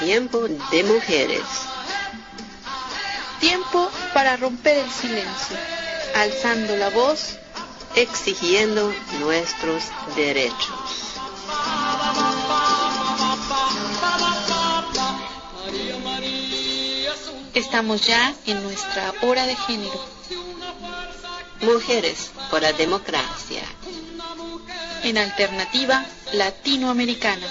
tiempo de mujeres. Tiempo para romper el silencio, alzando la voz, exigiendo nuestros derechos. Estamos ya en nuestra hora de género. Mujeres por la democracia. En alternativa latinoamericana.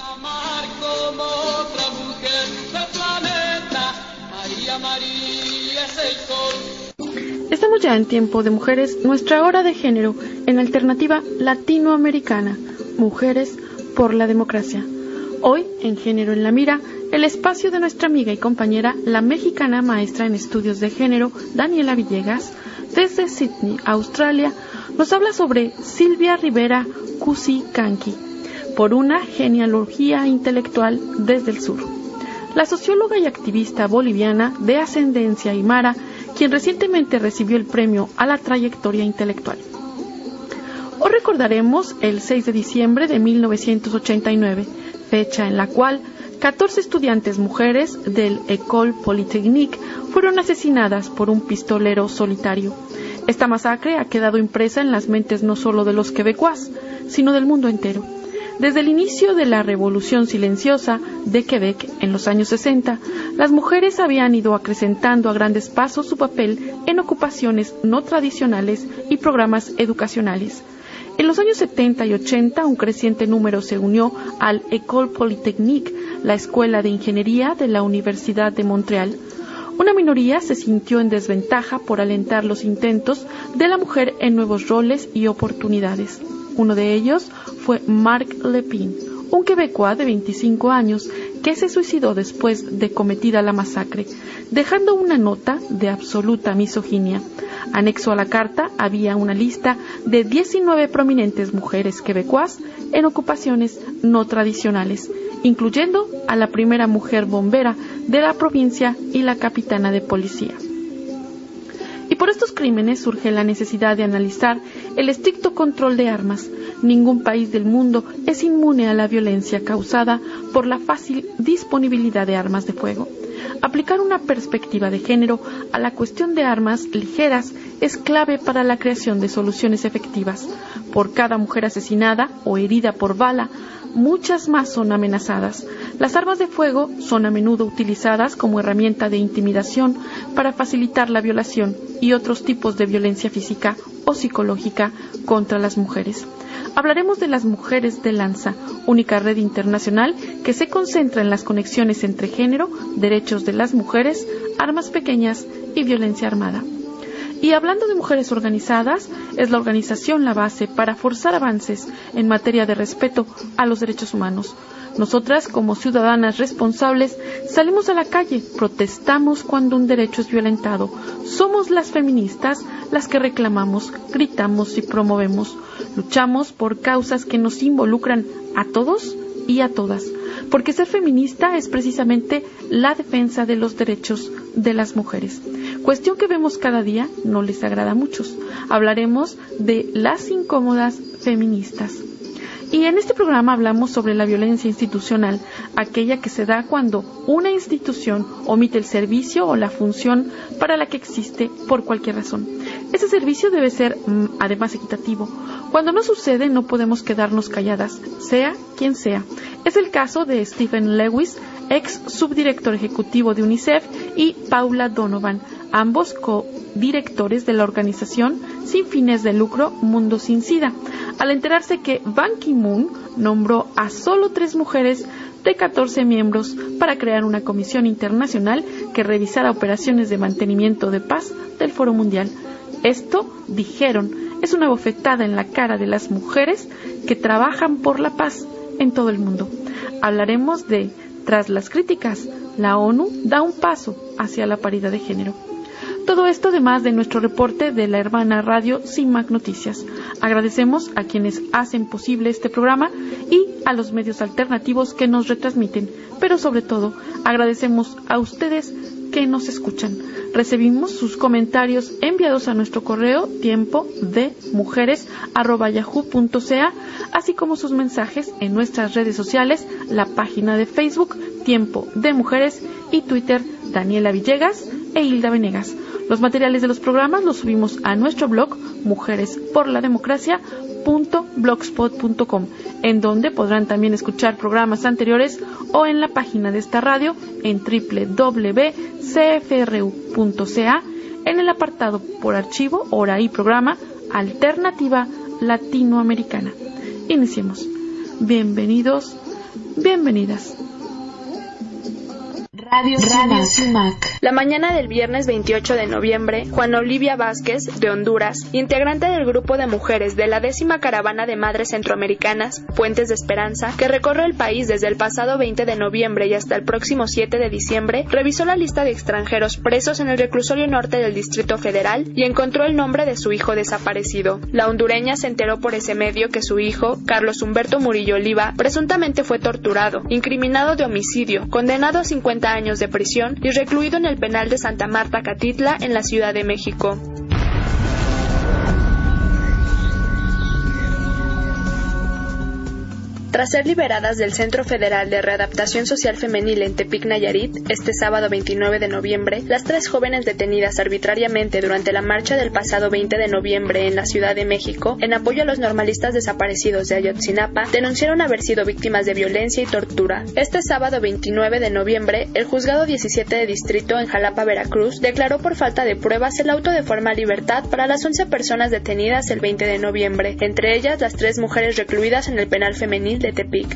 Estamos ya en tiempo de mujeres, nuestra hora de género, en alternativa latinoamericana. Mujeres por la democracia. Hoy, en Género en la Mira, el espacio de nuestra amiga y compañera, la mexicana maestra en estudios de género, Daniela Villegas, desde Sydney, Australia, nos habla sobre Silvia Rivera Cusi Canqui, por una genealogía intelectual desde el sur. La socióloga y activista boliviana de ascendencia aymara, quien recientemente recibió el premio a la trayectoria intelectual. Hoy recordaremos el 6 de diciembre de 1989, fecha en la cual 14 estudiantes mujeres del École Polytechnique fueron asesinadas por un pistolero solitario. Esta masacre ha quedado impresa en las mentes no solo de los quebecuas, sino del mundo entero. Desde el inicio de la Revolución Silenciosa de Quebec, en los años 60, las mujeres habían ido acrecentando a grandes pasos su papel en ocupaciones no tradicionales y programas educacionales. En los años 70 y 80, un creciente número se unió al École Polytechnique, la Escuela de Ingeniería de la Universidad de Montreal. Una minoría se sintió en desventaja por alentar los intentos de la mujer en nuevos roles y oportunidades. Uno de ellos fue Marc Lepine, un quebecois de 25 años que se suicidó después de cometida la masacre, dejando una nota de absoluta misoginia. Anexo a la carta había una lista de 19 prominentes mujeres quebecuas en ocupaciones no tradicionales, incluyendo a la primera mujer bombera de la provincia y la capitana de policía. Y por estos crímenes surge la necesidad de analizar el estricto control de armas. Ningún país del mundo es inmune a la violencia causada por la fácil disponibilidad de armas de fuego. Aplicar una perspectiva de género a la cuestión de armas ligeras es clave para la creación de soluciones efectivas. Por cada mujer asesinada o herida por bala, muchas más son amenazadas. Las armas de fuego son a menudo utilizadas como herramienta de intimidación para facilitar la violación y otros tipos de violencia física o psicológica contra las mujeres. Hablaremos de las Mujeres de Lanza, única red internacional que se concentra en las conexiones entre género, derechos de las mujeres, armas pequeñas y violencia armada. Y hablando de mujeres organizadas, es la organización la base para forzar avances en materia de respeto a los derechos humanos. Nosotras, como ciudadanas responsables, salimos a la calle, protestamos cuando un derecho es violentado. Somos las feministas las que reclamamos, gritamos y promovemos. Luchamos por causas que nos involucran a todos y a todas, porque ser feminista es precisamente la defensa de los derechos de las mujeres. Cuestión que vemos cada día, no les agrada a muchos. Hablaremos de las incómodas feministas. Y en este programa hablamos sobre la violencia institucional, aquella que se da cuando una institución omite el servicio o la función para la que existe por cualquier razón. Ese servicio debe ser, además, equitativo. Cuando no sucede, no podemos quedarnos calladas, sea quien sea. Es el caso de Stephen Lewis, ex subdirector ejecutivo de UNICEF, y Paula Donovan, ambos co-directores de la organización sin fines de lucro Mundo Sin Sida, al enterarse que Ban Ki-moon nombró a solo 3 mujeres de 14 miembros para crear una comisión internacional que revisara operaciones de mantenimiento de paz del Foro Mundial. Esto, dijeron, es una bofetada en la cara de las mujeres que trabajan por la paz en todo el mundo. Hablaremos de, tras las críticas, la ONU da un paso hacia la paridad de género. Todo esto además de nuestro reporte de la hermana radio CIMAC Noticias. Agradecemos a quienes hacen posible este programa y a los medios alternativos que nos retransmiten, pero sobre todo agradecemos a ustedes que nos escuchan. Recibimos sus comentarios enviados a nuestro correo tiempodemujeres@yahoo.ca, así como sus mensajes en nuestras redes sociales, la página de Facebook Tiempo de Mujeres y Twitter Daniela Villegas e Hilda Venegas. Los materiales de los programas los subimos a nuestro blog mujeresporlademocracia.blogspot.com, en donde podrán también escuchar programas anteriores o en la página de esta radio en www.cfru.ca en el apartado por archivo, hora y programa Alternativa Latinoamericana. Iniciemos. Bienvenidos, bienvenidas. Radio Sumac. La mañana del viernes 28 de noviembre, Juana Olivia Vázquez, de Honduras, integrante del grupo de mujeres de la 10ª Caravana de Madres Centroamericanas, Puentes de Esperanza, que recorre el país desde el pasado 20 de noviembre y hasta el próximo 7 de diciembre, revisó la lista de extranjeros presos en el reclusorio norte del Distrito Federal y encontró el nombre de su hijo desaparecido. La hondureña se enteró por ese medio que su hijo, Carlos Humberto Murillo Oliva, presuntamente fue torturado, incriminado de homicidio, condenado a 50 años de prisión y recluido en el penal de Santa Marta Catitla en la Ciudad de México. Tras ser liberadas del Centro Federal de Readaptación Social Femenil en Tepic, Nayarit, este sábado 29 de noviembre, las 3 jóvenes detenidas arbitrariamente durante la marcha del pasado 20 de noviembre en la Ciudad de México, en apoyo a los normalistas desaparecidos de Ayotzinapa, denunciaron haber sido víctimas de violencia y tortura. Este sábado 29 de noviembre, el Juzgado 17 de Distrito en Jalapa, Veracruz, declaró por falta de pruebas el auto de forma libertad para las 11 personas detenidas el 20 de noviembre, entre ellas las 3 mujeres recluidas en el penal femenil de Tepic.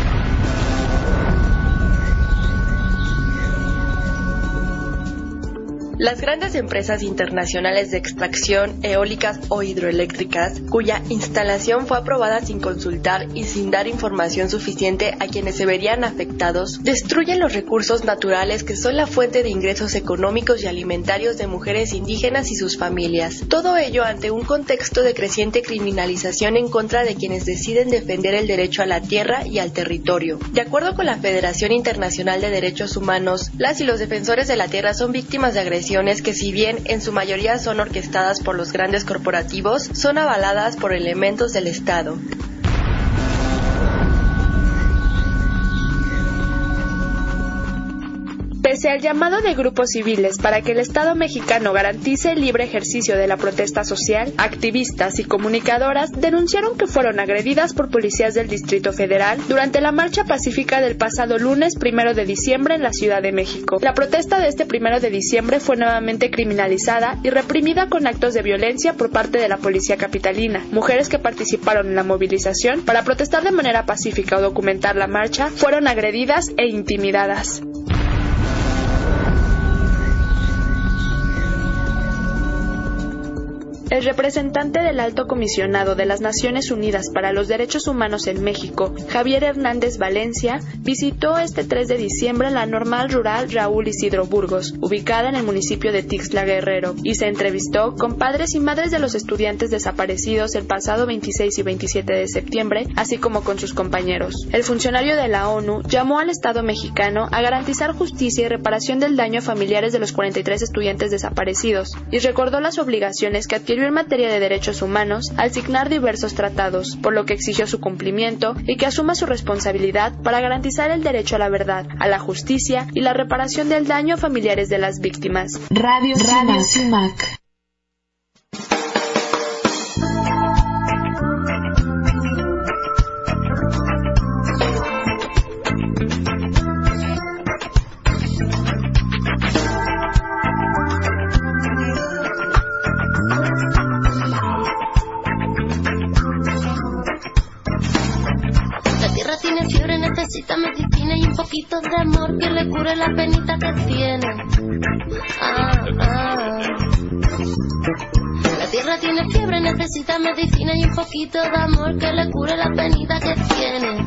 Las grandes empresas internacionales de extracción eólicas o hidroeléctricas, cuya instalación fue aprobada sin consultar y sin dar información suficiente a quienes se verían afectados, destruyen los recursos naturales que son la fuente de ingresos económicos y alimentarios de mujeres indígenas y sus familias. Todo ello ante un contexto de creciente criminalización en contra de quienes deciden defender el derecho a la tierra y al territorio. De acuerdo con la Federación Internacional de Derechos Humanos, las y los defensores de la tierra son víctimas de agresiones que, si bien en su mayoría son orquestadas por los grandes corporativos, son avaladas por elementos del Estado. Pese al llamado de grupos civiles para que el Estado mexicano garantice el libre ejercicio de la protesta social, activistas y comunicadoras denunciaron que fueron agredidas por policías del Distrito Federal durante la marcha pacífica del pasado lunes 1 de diciembre en la Ciudad de México. La protesta de este 1 de diciembre fue nuevamente criminalizada y reprimida con actos de violencia por parte de la policía capitalina. Mujeres que participaron en la movilización para protestar de manera pacífica o documentar la marcha fueron agredidas e intimidadas. El representante del Alto Comisionado de las Naciones Unidas para los Derechos Humanos en México, Javier Hernández Valencia, visitó este 3 de diciembre la normal rural Raúl Isidro Burgos, ubicada en el municipio de Tixla Guerrero, y se entrevistó con padres y madres de los estudiantes desaparecidos el pasado 26 y 27 de septiembre, así como con sus compañeros. El funcionario de la ONU llamó al Estado mexicano a garantizar justicia y reparación del daño a familiares de los 43 estudiantes desaparecidos, y recordó las obligaciones que adquirió en materia de derechos humanos al signar diversos tratados, por lo que exigió su cumplimiento y que asuma su responsabilidad para garantizar el derecho a la verdad, a la justicia y la reparación del daño a familiares de las víctimas. Radio Sumac. Necesita medicina y un poquito de amor que le cure la penita que tiene. La tierra tiene fiebre, necesita medicina y un poquito de amor que le cure la penita que tiene.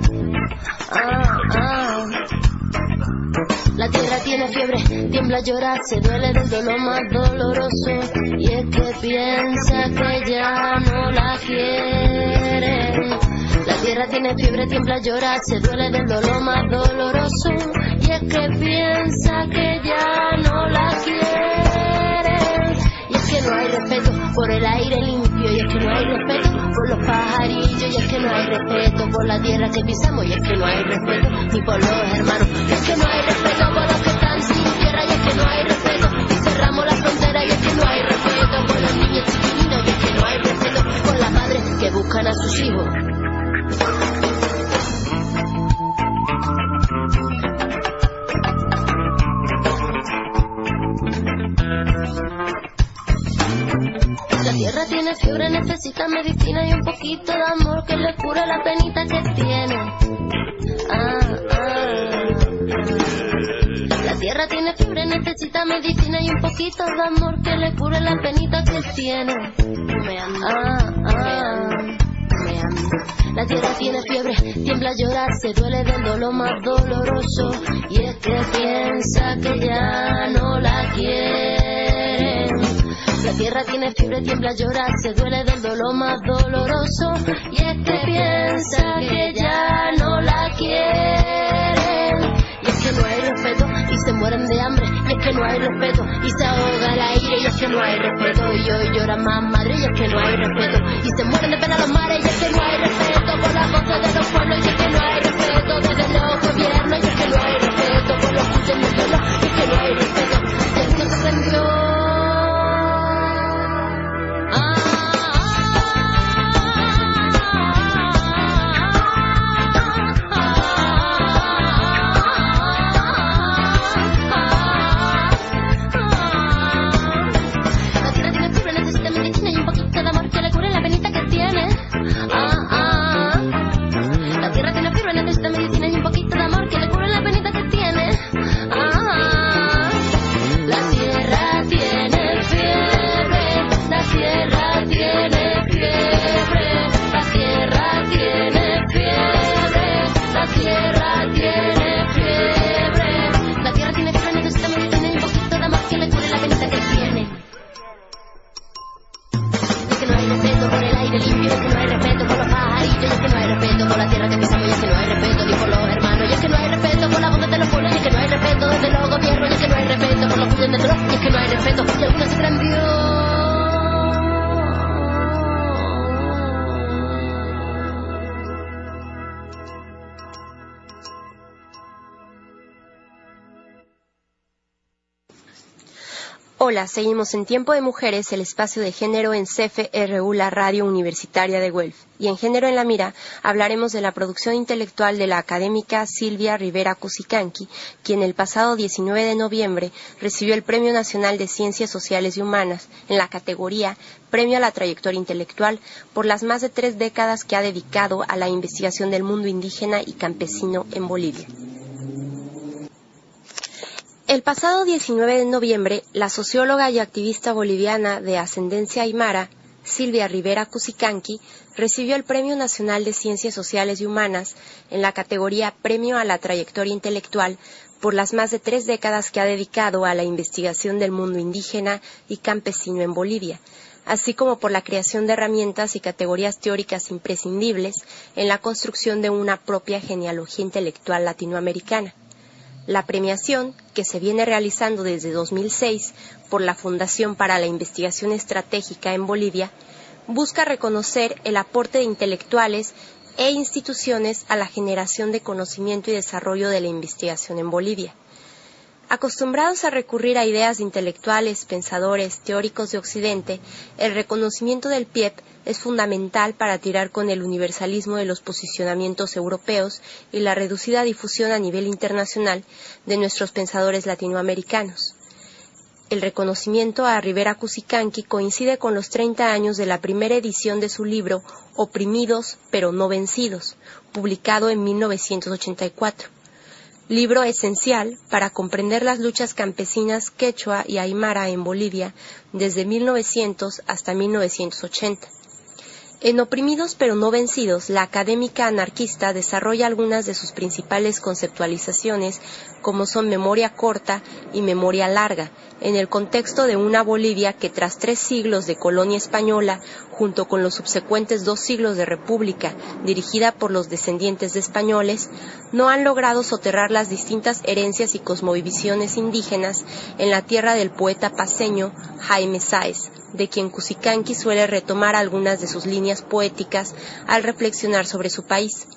La tierra tiene fiebre, tiembla, llora, se duele del dolor más doloroso. Y es que piensa que ya no la quiere. La tierra tiene fiebre, tiembla, llora, se duele del dolor más doloroso. Y es que piensa que ya no la aire limpio, y es que no hay respeto por los pajarillos, y es que no hay respeto por la tierra que pisamos, y es que no hay respeto ni por los hermanos, y es que no hay respeto por los que están sin tierra, y es que no hay respeto, y cerramos la frontera, y es que no hay respeto por los niños chiquitinos, y es que no hay respeto por las madres que buscan a sus hijos. La tierra tiene fiebre, necesita medicina y un poquito de amor que le cure la penita que tiene. La tierra tiene fiebre, necesita medicina y un poquito de amor que le cure la penita que tiene. La tierra tiene fiebre, tiembla a llorar, se duele del dolor más doloroso, y es que piensa que ya no la quieren. La tierra tiene fiebre, tiembla a llorar, se duele del dolor más doloroso, y es que piensa que ya no la quieren. Y es que no hay respeto y se mueren de hambre, y es que no hay respeto y se ahoga el aire, y es que no hay respeto y hoy llora más madre, y es que no hay respeto y se mueren de pena los mares, y es que no hay respeto por las voces de los pueblos, y es que no hay respeto desde los gobiernos, y es que no hay respeto por los justos del pueblo, y es que no hay respeto y el mundo se prendió. Hola, seguimos en Tiempo de Mujeres, el espacio de género en CFRU, la radio universitaria de Guelph. Y en Género en la Mira hablaremos de la producción intelectual de la académica Silvia Rivera Cusicanqui, quien el pasado 19 de noviembre recibió el Premio Nacional de Ciencias Sociales y Humanas en la categoría Premio a la Trayectoria Intelectual por las más de 3 décadas que ha dedicado a la investigación del mundo indígena y campesino en Bolivia. El pasado 19 de noviembre, la socióloga y activista boliviana de ascendencia aymara, Silvia Rivera Cusicanqui, recibió el Premio Nacional de Ciencias Sociales y Humanas en la categoría Premio a la Trayectoria Intelectual por las más de 3 décadas que ha dedicado a la investigación del mundo indígena y campesino en Bolivia, así como por la creación de herramientas y categorías teóricas imprescindibles en la construcción de una propia genealogía intelectual latinoamericana. La premiación, que se viene realizando desde 2006 por la Fundación para la Investigación Estratégica en Bolivia, busca reconocer el aporte de intelectuales e instituciones a la generación de conocimiento y desarrollo de la investigación en Bolivia. Acostumbrados a recurrir a ideas de intelectuales, pensadores, teóricos de Occidente, el reconocimiento del PIEP es fundamental para tirar con el universalismo de los posicionamientos europeos y la reducida difusión a nivel internacional de nuestros pensadores latinoamericanos. El reconocimiento a Rivera Cusicanqui coincide con los 30 años de la primera edición de su libro Oprimidos pero no vencidos, publicado en 1984. Libro esencial para comprender las luchas campesinas quechua y aymara en Bolivia desde 1900 hasta 1980. En Oprimidos pero no vencidos, la académica anarquista desarrolla algunas de sus principales conceptualizaciones, como son memoria corta y memoria larga, en el contexto de una Bolivia que tras 3 siglos de colonia española, junto con los subsecuentes 2 siglos de república dirigida por los descendientes de españoles, no han logrado soterrar las distintas herencias y cosmovisiones indígenas en la tierra del poeta paceño Jaime Sáez, de quien Cusicanqui suele retomar algunas de sus líneas poéticas al reflexionar sobre su país.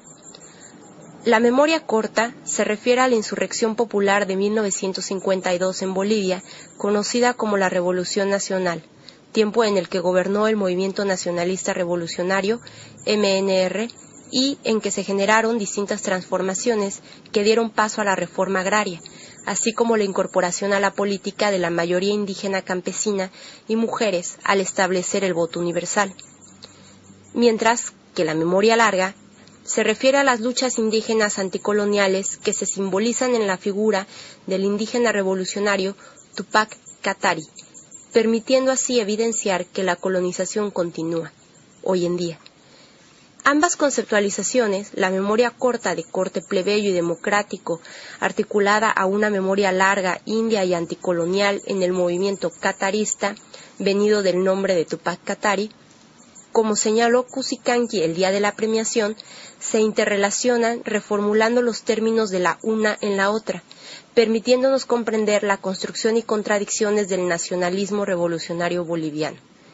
La memoria corta se refiere a la insurrección popular de 1952 en Bolivia, conocida como la Revolución Nacional, tiempo en el que gobernó el Movimiento Nacionalista Revolucionario, MNR, y en que se generaron distintas transformaciones que dieron paso a la reforma agraria, así como la incorporación a la política de la mayoría indígena campesina y mujeres al establecer el voto universal. Mientras que la memoria larga se refiere a las luchas indígenas anticoloniales que se simbolizan en la figura del indígena revolucionario Tupac Katari, permitiendo así evidenciar que la colonización continúa, hoy en día. Ambas conceptualizaciones, la memoria corta de corte plebeyo y democrático, articulada a una memoria larga, india y anticolonial en el movimiento catarista, venido del nombre de Tupac Katari, como señaló Cusicanqui el día de la premiación, se interrelacionan reformulando los términos de la una en la otra, permitiéndonos comprender la construcción y contradicciones del nacionalismo revolucionario boliviano.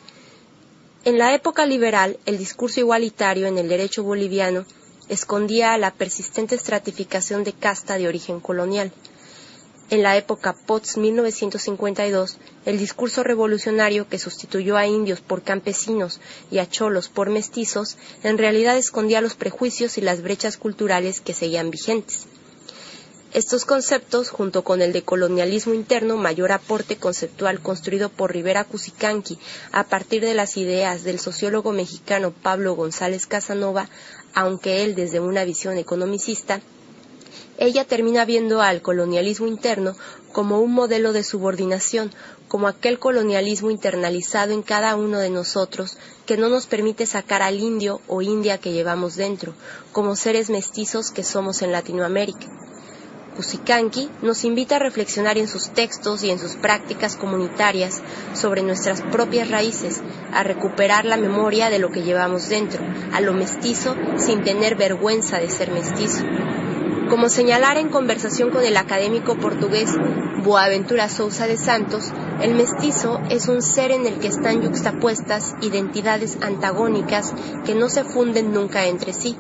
En la época liberal, el discurso igualitario en el derecho boliviano escondía la persistente estratificación de casta de origen colonial. En la época post-1952, el discurso revolucionario que sustituyó a indios por campesinos y a cholos por mestizos, en realidad escondía los prejuicios y las brechas culturales que seguían vigentes. Estos conceptos, junto con el de colonialismo interno, mayor aporte conceptual construido por Rivera Cusicanqui a partir de las ideas del sociólogo mexicano Pablo González Casanova, aunque él desde una visión economicista, ella termina viendo al colonialismo interno como un modelo de subordinación, como aquel colonialismo internalizado en cada uno de nosotros que no nos permite sacar al indio o india que llevamos dentro, como seres mestizos que somos en Latinoamérica. Cusicanqui nos invita a reflexionar en sus textos y en sus prácticas comunitarias sobre nuestras propias raíces, a recuperar la memoria de lo que llevamos dentro, a lo mestizo sin tener vergüenza de ser mestizo. Como señalara en conversación con el académico portugués Boaventura Sousa de Santos, el mestizo es un ser en el que están yuxtapuestas identidades antagónicas que no se funden nunca entre sí.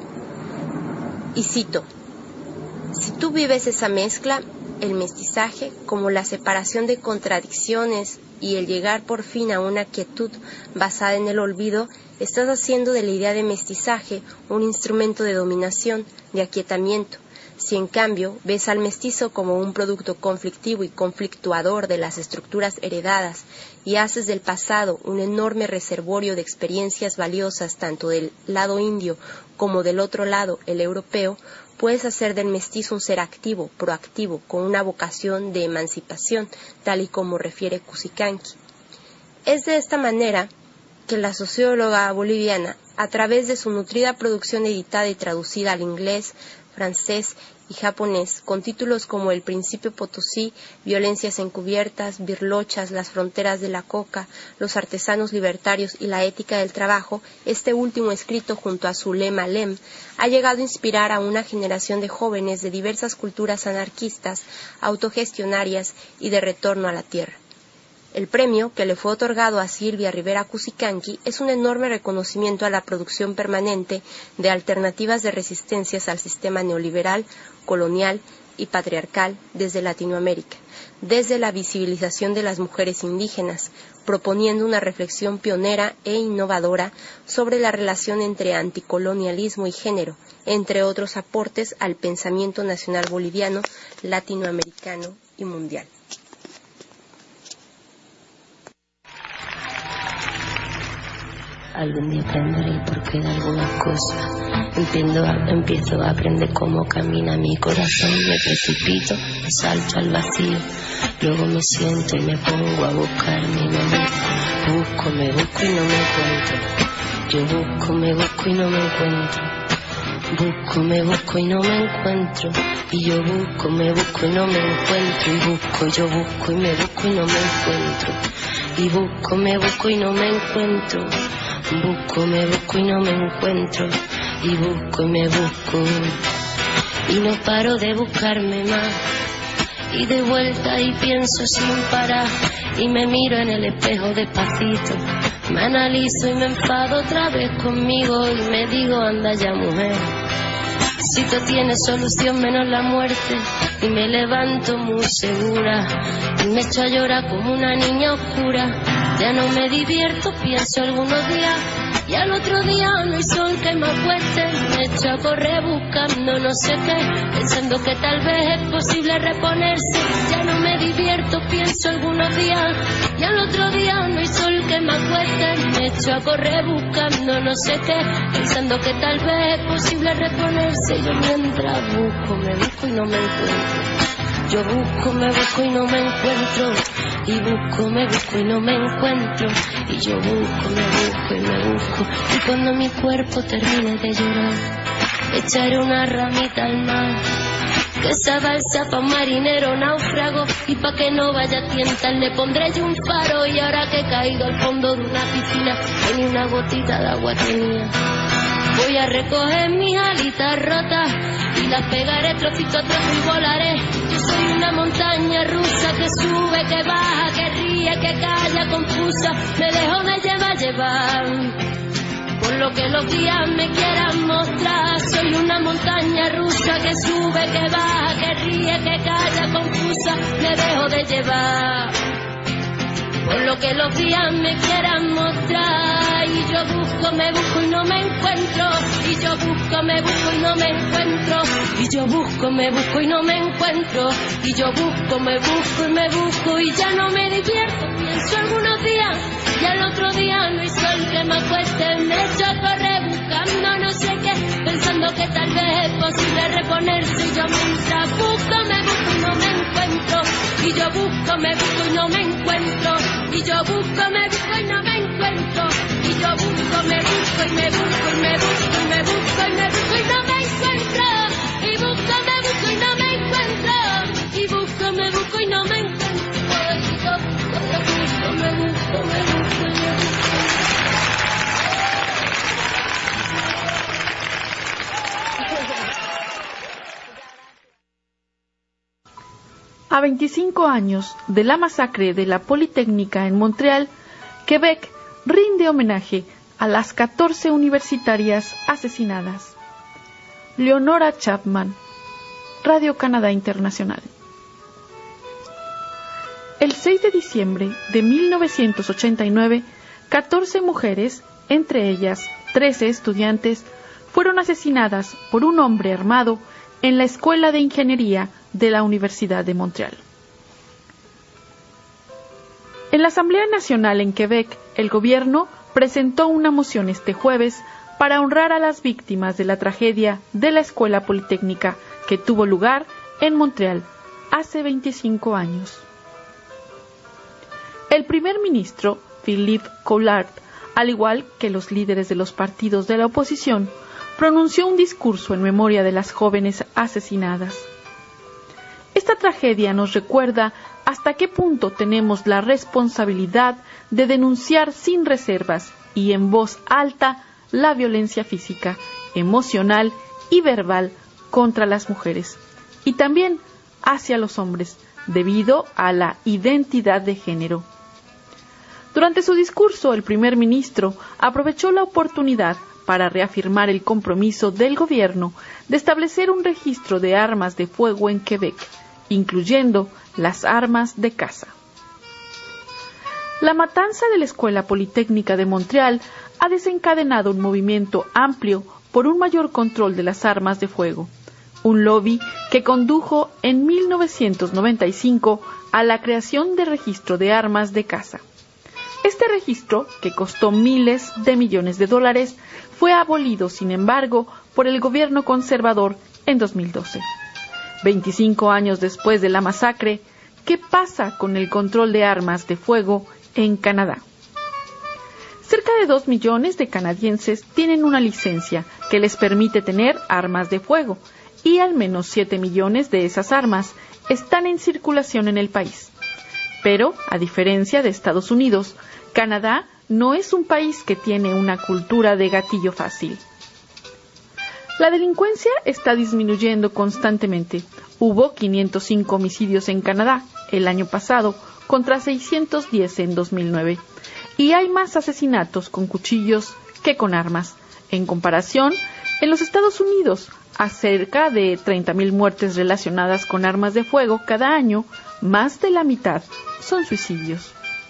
Y cito: si tú vives esa mezcla, el mestizaje, como la separación de contradicciones y el llegar por fin a una quietud basada en el olvido, estás haciendo de la idea de mestizaje un instrumento de dominación, de aquietamiento. Si en cambio ves al mestizo como un producto conflictivo y conflictuador de las estructuras heredadas y haces del pasado un enorme reservorio de experiencias valiosas tanto del lado indio como del otro lado, el europeo, puedes hacer del mestizo un ser activo, proactivo, con una vocación de emancipación, tal y como refiere Cusicanqui. Es de esta manera que la socióloga boliviana, a través de su nutrida producción editada y traducida al inglés, francés y japonés, con títulos como El Principio Potosí, Violencias Encubiertas, Birlochas, Las Fronteras de la Coca, Los Artesanos Libertarios y la Ética del Trabajo, este último escrito junto a su lema LEM, ha llegado a inspirar a una generación de jóvenes de diversas culturas anarquistas, autogestionarias y de retorno a la tierra. El premio, que le fue otorgado a Silvia Rivera Cusicanqui, es un enorme reconocimiento a la producción permanente de alternativas de resistencias al sistema neoliberal, colonial y patriarcal desde Latinoamérica, desde la visibilización de las mujeres indígenas, proponiendo una reflexión pionera e innovadora sobre la relación entre anticolonialismo y género, entre otros aportes al pensamiento nacional boliviano, latinoamericano y mundial. Algún día aprenderé el porqué de algunas cosas. Empiezo a aprender cómo camina mi corazón. Me precipito, me salto al vacío. Luego me siento y me pongo a buscarme y me busco y no me encuentro. Yo busco, me busco y no me encuentro. Busco, me busco y no me encuentro. Y yo busco, me busco y no me encuentro. Y busco, yo busco y me busco y no me encuentro. Y busco, me busco y no me encuentro. Busco, me busco y no me encuentro. Y busco y me busco. Y no paro de buscarme más. Y de vuelta y pienso sin parar. Y me miro en el espejo despacito. Me analizo y me enfado otra vez conmigo. Y me digo, anda ya mujer, si todo tiene solución menos la muerte. Y me levanto muy segura. Y me echo a llorar como una niña oscura. Ya no me divierto, pienso algunos días. Y al otro día no hay sol que me acueste. Me echo a correr buscando no sé qué, pensando que tal vez es posible reponerse. Ya no me divierto, pienso algunos días. Y al otro día no hay sol que me acueste. Me echo a correr buscando no sé qué, pensando que tal vez es posible reponerse. Yo mientras busco, me busco y no me encuentro. Yo busco, me busco y no me encuentro. Y busco, me busco y no me encuentro. Y yo busco, me busco y me busco. Y cuando mi cuerpo termine de llorar, echaré una ramita al mar. Que esa balsa pa' un marinero náufrago. Y pa' que no vaya a tientas le pondré yo un faro. Y ahora que he caído al fondo de una piscina, ni una gotita de agua tenía. Voy a recoger mis alitas rotas y las pegaré trocito a trozo y volaré. Yo soy una montaña rusa que sube, que baja, que ríe, que calla, confusa. Me dejo de llevar por lo que los días me quieran mostrar. Soy una montaña rusa que sube, que baja, que ríe, que calla, confusa. Me dejo de llevar por lo que los días me quieran mostrar. Y yo busco, me busco y no me encuentro. Y yo busco, me busco y no me encuentro. Y yo busco, me busco y no me encuentro. Y yo busco, me busco y me busco. Y ya no me divierto, pienso algunos días. Y al otro día no hay sol que me acueste. Me echo a correr buscando no sé qué, pensando que tal vez es posible reponerse. Y yo mientras busco, me busco y no me encuentro. Y yo busco, me busco y no me encuentro. Y yo busco, me busco y no me encuentro. Y yo busco, me busco y me busco y me busco y me busco y me busco y no me encuentro. Y busco, me busco y no me encuentro. Y busco, me busco y no me encuentro. Y yo busco, me busco, me busco y me busco. A 25 años de la masacre de la Politécnica en Montreal, Quebec rinde homenaje a las 14 universitarias asesinadas. Leonora Chapman, Radio-Canada Internacional. El 6 de diciembre de 1989, 14 mujeres, entre ellas 13 estudiantes, fueron asesinadas por un hombre armado en la Escuela de Ingeniería de la Universidad de Montreal. En la Asamblea Nacional en Quebec, el gobierno presentó una moción este jueves para honrar a las víctimas de la tragedia de la Escuela Politécnica que tuvo lugar en Montreal hace 25 años. El primer ministro, Philippe Couillard, al igual que los líderes de los partidos de la oposición, pronunció un discurso en memoria de las jóvenes asesinadas. Esta tragedia nos recuerda hasta qué punto tenemos la responsabilidad de denunciar sin reservas y en voz alta la violencia física, emocional y verbal contra las mujeres y también hacia los hombres debido a la identidad de género. Durante su discurso, el primer ministro aprovechó la oportunidad para reafirmar el compromiso del gobierno de establecer un registro de armas de fuego en Quebec, incluyendo las armas de caza. La matanza de la Escuela Politécnica de Montreal ha desencadenado un movimiento amplio por un mayor control de las armas de fuego, un lobby que condujo en 1995 a la creación del registro de armas de caza. Este registro, que costó miles de millones de dólares, fue abolido, sin embargo, por el gobierno conservador en 2012. 25 años después de la masacre, ¿qué pasa con el control de armas de fuego en Canadá? Cerca de 2 millones de canadienses tienen una licencia que les permite tener armas de fuego y al menos 7 millones de esas armas están en circulación en el país. Pero, a diferencia de Estados Unidos, Canadá no es un país que tiene una cultura de gatillo fácil. La delincuencia está disminuyendo constantemente. Hubo 505 homicidios en Canadá el año pasado contra 610 en 2009. Y hay más asesinatos con cuchillos que con armas. En comparación, en los Estados Unidos, a cerca de 30,000 muertes relacionadas con armas de fuego cada año, más de la mitad son suicidios.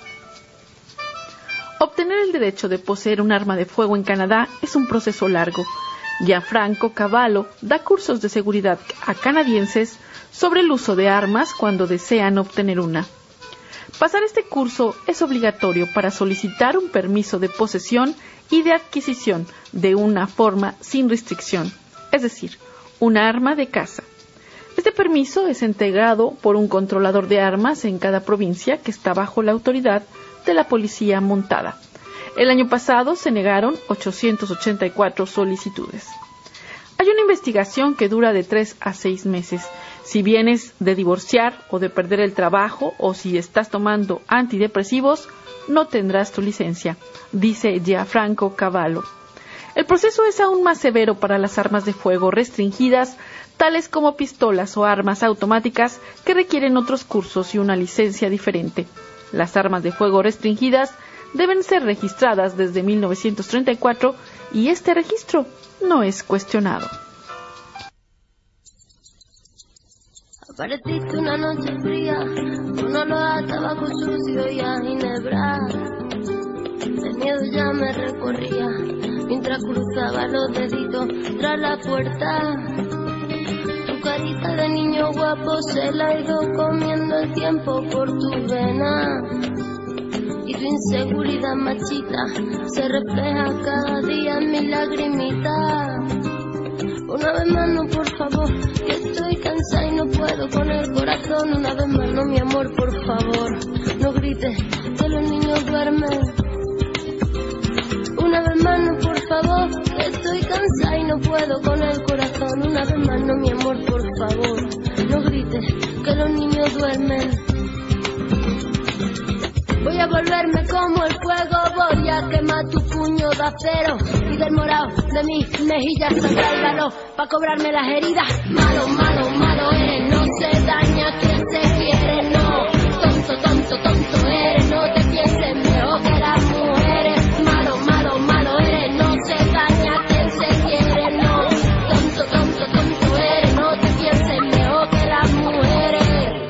Obtener el derecho de poseer un arma de fuego en Canadá es un proceso largo. Gianfranco Cavallo da cursos de seguridad a canadienses sobre el uso de armas cuando desean obtener una. Pasar este curso es obligatorio para solicitar un permiso de posesión y de adquisición de una forma sin restricción, es decir, una arma de caza. Este permiso es entregado por un controlador de armas en cada provincia que está bajo la autoridad de la policía montada. El año pasado se negaron 884 solicitudes. Hay una investigación que dura de 3 a 6 meses. Si vienes de divorciar o de perder el trabajo o si estás tomando antidepresivos, no tendrás tu licencia, dice Gianfranco Cavallo. El proceso es aún más severo para las armas de fuego restringidas, tales como pistolas o armas automáticas que requieren otros cursos y una licencia diferente. Las armas de fuego restringidas deben ser registradas desde 1934 y este registro no es cuestionado. Apareciste una noche fría, con olor a tabaco sucio y a ginebra. El miedo ya me recorría, mientras cruzaba los deditos tras la puerta. Tu carita de niño guapo se la ha ido comiendo el tiempo por tu vena. Y tu inseguridad machita se refleja cada día en mi lagrimita. Una vez más no, por favor, que estoy cansada y no puedo con el corazón. Una vez más no, mi amor, por favor, no grites que los niños duermen. Una vez más no, por favor, que estoy cansada y no puedo con el corazón. Una vez más no, mi amor, por favor, no grites que los niños duermen. Voy a volverme como el fuego, voy a quemar tu puño de acero y del morado de mis mejillas saldrá el valor pa' cobrarme las heridas. Malo, malo, malo eres, no se daña quien se quiere, no. Tonto, tonto, tonto eres, no te pienses mejor que las mujeres. Malo, malo, malo eres, no se daña quien se quiere, no. Tonto, tonto, tonto eres, no te pienses mejor que las mujeres.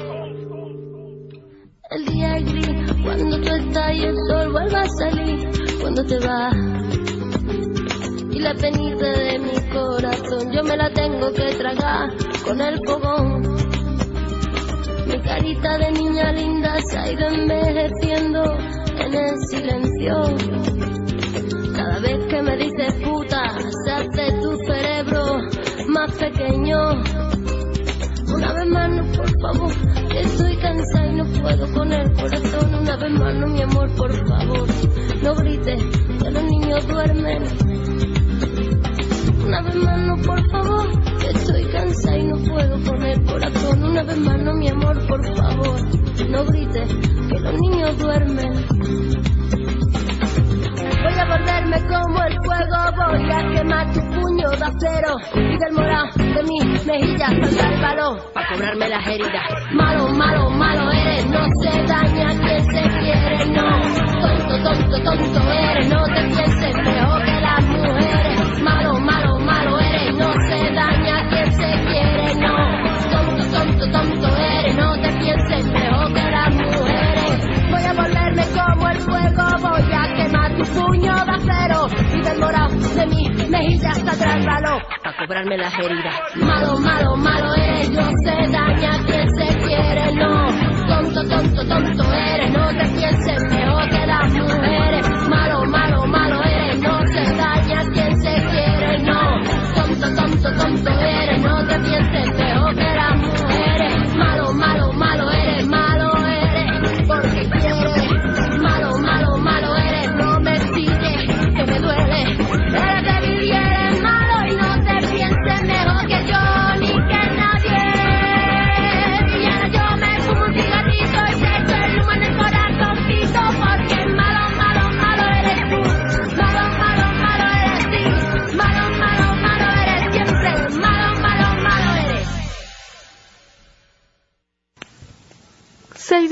El día es gris cuando tú estás y el sol vuelve a salir, cuando te vas y la penita de mi corazón yo me la tengo que tragar con el fogón. Mi carita de niña linda se ha ido envejeciendo en el silencio. Cada vez que me dices puta se hace tu cerebro más pequeño. Una vez más no, por favor, que estoy cansada y no puedo con el corazón. Una vez más no, mi amor, por favor, no grites que los niños duermen. Una vez más no, por favor, que estoy cansada y no puedo con el corazón. Una vez más no, mi amor, por favor, no grites que los niños duermen. Voy a volverme como el fuego, voy a quemar tu puño de acero y del morado de mis mejillas saldrá el valor pa' cobrarme las heridas. Malo, malo, malo eres, no se daña quien se quiere, no. Tonto, tonto, tonto eres, no te pienses mejor que las mujeres. Malo, malo, malo eres, no se daña quien se quiere, no. Tonto, tonto, tonto eres, no te pienses mejor que las mujeres. Voy a volverme como el fuego, voy a quemar tu puño de acero y del morado de mis mejillas saldrá el valor pa' cobrarme las heridas. Malo, malo, malo eres, no se daña quien se quiere, no. Tonto, tonto, tonto eres, no te pienses mejor que las mujeres. Malo, malo, malo eres, no se daña quien se quiere, no. Tonto, tonto, tonto eres, no te pienses mejor que las mujeres. Malo, malo, malo eres, porque quieres. Malo, malo, malo eres, no me sigues.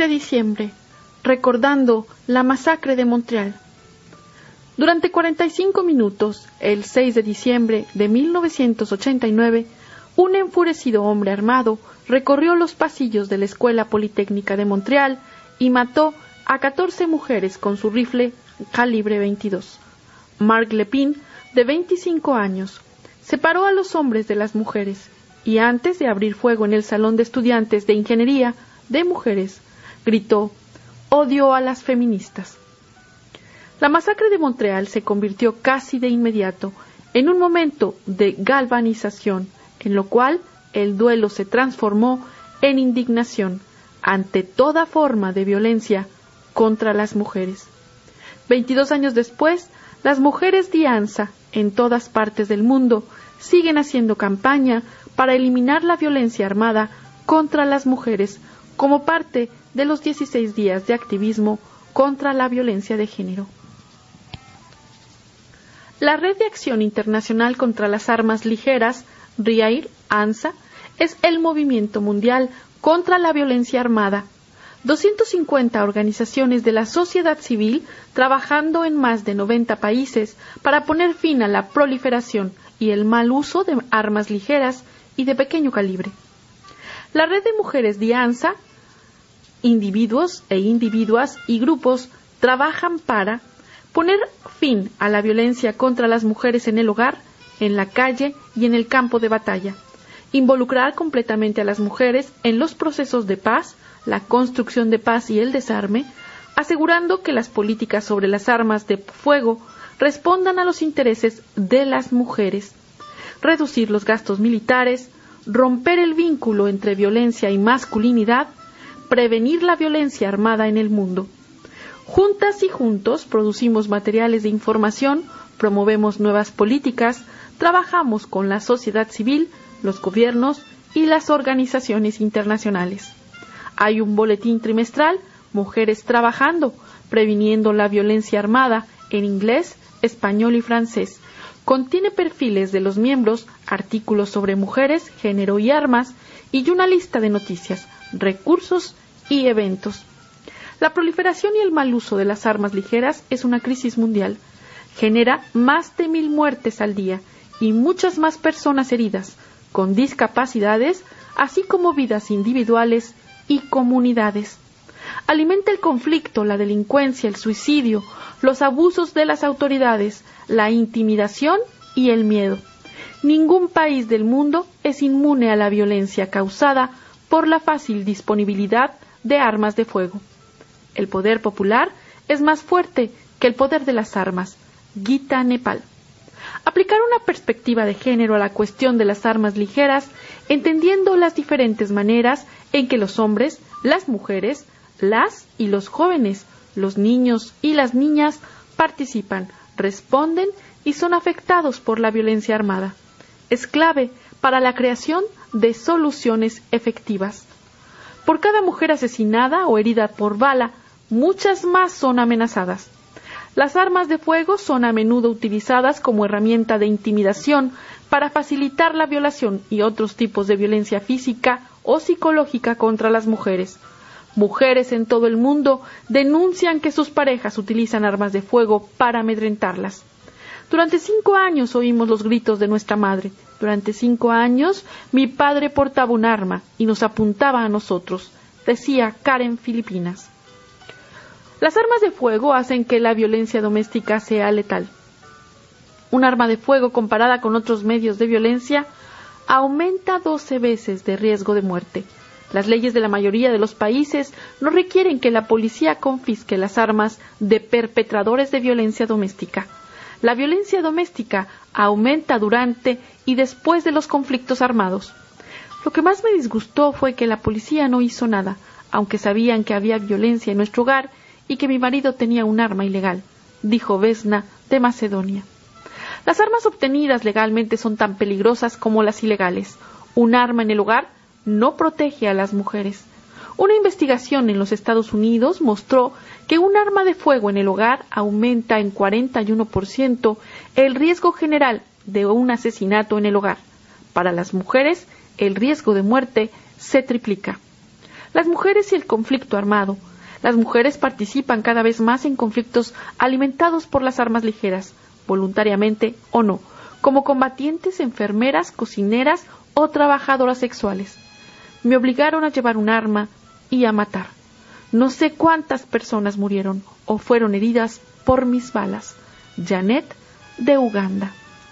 de diciembre, recordando la masacre de Montreal. Durante 45 minutos, el 6 de diciembre de 1989, un enfurecido hombre armado recorrió los pasillos de la Escuela Politécnica de Montreal y mató a 14 mujeres con su rifle calibre 22. Marc Lepine, de 25 años, separó a los hombres de las mujeres y antes de abrir fuego en el Salón de Estudiantes de Ingeniería de Mujeres, gritó: «Odio a las feministas». La masacre de Montreal se convirtió casi de inmediato en un momento de galvanización, en lo cual el duelo se transformó en indignación ante toda forma de violencia contra las mujeres. 22 años después, las mujeres de ANSA en todas partes del mundo siguen haciendo campaña para eliminar la violencia armada contra las mujeres como parte de los 16 días de activismo contra la violencia de género. La Red de Acción Internacional contra las Armas Ligeras, RIAIR, ANSA, es el movimiento mundial contra la violencia armada. 250 organizaciones de la sociedad civil trabajando en más de 90 países para poner fin a la proliferación y el mal uso de armas ligeras y de pequeño calibre. La red de mujeres de ANSA, individuos e individuas y grupos trabajan para poner fin a la violencia contra las mujeres en el hogar, en la calle y en el campo de batalla, involucrar completamente a las mujeres en los procesos de paz, la construcción de paz y el desarme, asegurando que las políticas sobre las armas de fuego respondan a los intereses de las mujeres, reducir los gastos militares, romper el vínculo entre violencia y masculinidad, prevenir la violencia armada en el mundo. Juntas y juntos producimos materiales de información, promovemos nuevas políticas, trabajamos con la sociedad civil, los gobiernos y las organizaciones internacionales. Hay un boletín trimestral, Mujeres Trabajando, previniendo la violencia armada, en inglés, español y francés. Contiene perfiles de los miembros, artículos sobre mujeres, género y armas, y una lista de noticias, recursos y eventos. La proliferación y el mal uso de las armas ligeras es una crisis mundial. Genera más de 1000 muertes al día y muchas más personas heridas, con discapacidades, así como vidas individuales y comunidades. Alimenta el conflicto, la delincuencia, el suicidio, los abusos de las autoridades, la intimidación y el miedo. Ningún país del mundo es inmune a la violencia causada por la fácil disponibilidad de armas de fuego. El poder popular es más fuerte que el poder de las armas. Gita Nepal. Aplicar una perspectiva de género a la cuestión de las armas ligeras, entendiendo las diferentes maneras en que los hombres, las mujeres, las y los jóvenes, los niños y las niñas participan, responden y son afectados por la violencia armada. Es clave para la creación de soluciones efectivas. Por cada mujer asesinada o herida por bala, muchas más son amenazadas. Las armas de fuego son a menudo utilizadas como herramienta de intimidación para facilitar la violación y otros tipos de violencia física o psicológica contra las mujeres. Mujeres en todo el mundo denuncian que sus parejas utilizan armas de fuego para amedrentarlas. Durante 5 años oímos los gritos de nuestra madre. Durante 5 años mi padre portaba un arma y nos apuntaba a nosotros, decía Karen Filipinas. Las armas de fuego hacen que la violencia doméstica sea letal. Un arma de fuego comparada con otros medios de violencia aumenta 12 veces de riesgo de muerte. Las leyes de la mayoría de los países no requieren que la policía confisque las armas de perpetradores de violencia doméstica. La violencia doméstica aumenta durante y después de los conflictos armados. Lo que más me disgustó fue que la policía no hizo nada, aunque sabían que había violencia en nuestro hogar y que mi marido tenía un arma ilegal, dijo Vesna de Macedonia. Las armas obtenidas legalmente son tan peligrosas como las ilegales. Un arma en el hogar no protege a las mujeres. Una investigación en los Estados Unidos mostró que un arma de fuego en el hogar aumenta en 41% el riesgo general de un asesinato en el hogar. Para las mujeres, el riesgo de muerte se triplica. Las mujeres y el conflicto armado. Las mujeres participan cada vez más en conflictos alimentados por las armas ligeras, voluntariamente o no, como combatientes, enfermeras, cocineras o trabajadoras sexuales. Me obligaron a llevar un arma y a matar. No sé cuántas personas murieron o fueron heridas por mis balas. Janet, de Uganda.